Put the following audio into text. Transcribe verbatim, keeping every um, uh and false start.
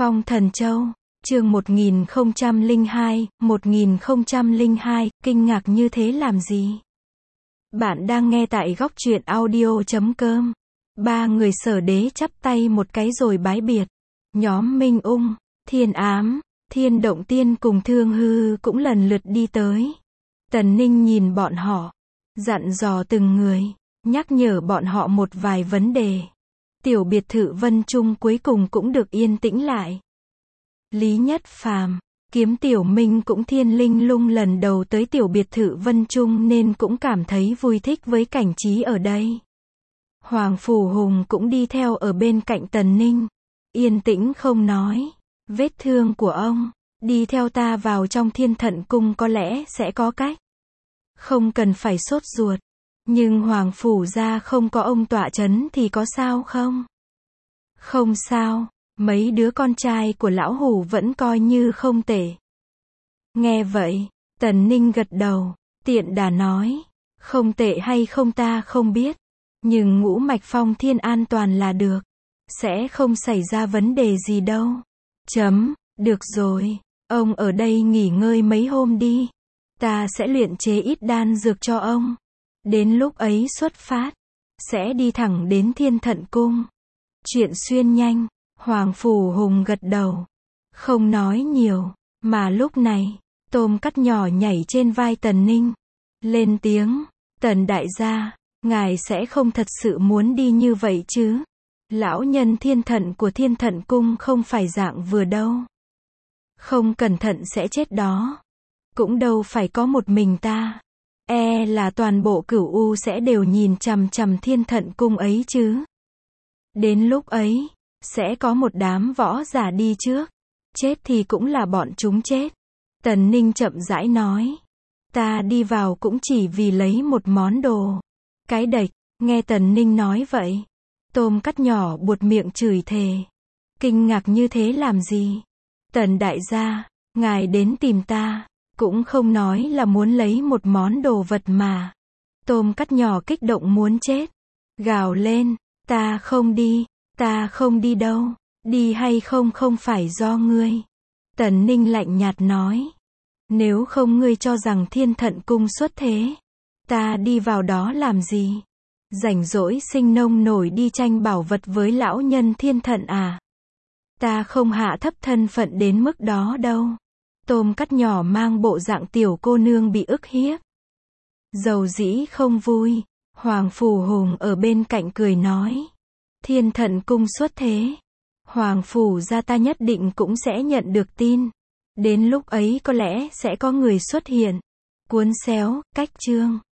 Phong Thần Châu, chương một nghìn không trăm lẻ hai, một nghìn không trăm lẻ hai, kinh ngạc như thế làm gì? Bạn đang nghe tại góc truyện audio chấm com. Ba người Sở Đế chắp tay một cái rồi bái biệt. Nhóm Minh Ung, Thiên Ám, Thiên Động Tiên cùng Thương Hư cũng lần lượt đi tới. Tần Ninh nhìn bọn họ, dặn dò từng người, nhắc nhở bọn họ một vài vấn đề. Tiểu biệt thự Vân Trung cuối cùng cũng được yên tĩnh lại. Lý Nhất Phàm, Kiếm Tiểu Minh cũng thiên linh lung lần đầu tới tiểu biệt thự Vân Trung nên cũng cảm thấy vui thích với cảnh trí ở đây. Hoàng Phủ Hùng cũng đi theo ở bên cạnh Tần Ninh, yên tĩnh không nói. Vết thương của ông, đi theo ta vào trong Thiên Thận Cung có lẽ sẽ có cách. Không cần phải sốt ruột. Nhưng Hoàng Phủ gia không có ông tọa chấn thì có sao không? Không sao, mấy đứa con trai của lão hủ vẫn coi như không tệ. Nghe vậy, Tần Ninh gật đầu, tiện đà nói, không tệ hay không ta không biết, nhưng ngũ mạch phong thiên an toàn là được, sẽ không xảy ra vấn đề gì đâu. Chấm, được rồi, ông ở đây nghỉ ngơi mấy hôm đi, ta sẽ luyện chế ít đan dược cho ông. Đến lúc ấy xuất phát, sẽ đi thẳng đến Thiên Thận Cung. Chuyện xuyên nhanh, Hoàng Phủ Hùng gật đầu, không nói nhiều, mà lúc này, Tôm Cắt nhỏ nhảy trên vai Tần Ninh, lên tiếng, Tần đại gia, ngài sẽ không thật sự muốn đi như vậy chứ? Lão nhân thiên thận của Thiên Thận Cung không phải dạng vừa đâu. Không cẩn thận sẽ chết đó. Cũng đâu phải có một mình ta. E là toàn bộ Cửu U sẽ đều nhìn chằm chằm Thiên Thận Cung ấy chứ. Đến lúc ấy, sẽ có một đám võ giả đi trước. Chết thì cũng là bọn chúng chết. Tần Ninh chậm rãi nói. Ta đi vào cũng chỉ vì lấy một món đồ. Cái đệch, nghe Tần Ninh nói vậy. Tôm Cắt nhỏ buột miệng chửi thề. Kinh ngạc như thế làm gì? Tần đại gia, ngài đến tìm ta. Cũng không nói là muốn lấy một món đồ vật mà. Tôm Cắt nhỏ kích động muốn chết. Gào lên, ta không đi, ta không đi đâu. Đi hay không không phải do ngươi. Tần Ninh lạnh nhạt nói. Nếu không ngươi cho rằng Thiên Thận Cung xuất thế. Ta đi vào đó làm gì? Rảnh rỗi sinh nông nổi đi tranh bảo vật với lão nhân Thiên Thận à? Ta không hạ thấp thân phận đến mức đó đâu. Tôm Cắt nhỏ mang bộ dạng tiểu cô nương bị ức hiếp. Dầu dĩ không vui, Hoàng Phủ Hùng ở bên cạnh cười nói. Thiên Thận Cung xuất thế. Hoàng Phủ gia ta nhất định cũng sẽ nhận được tin. Đến lúc ấy có lẽ sẽ có người xuất hiện. Cuốn xéo, cách chương.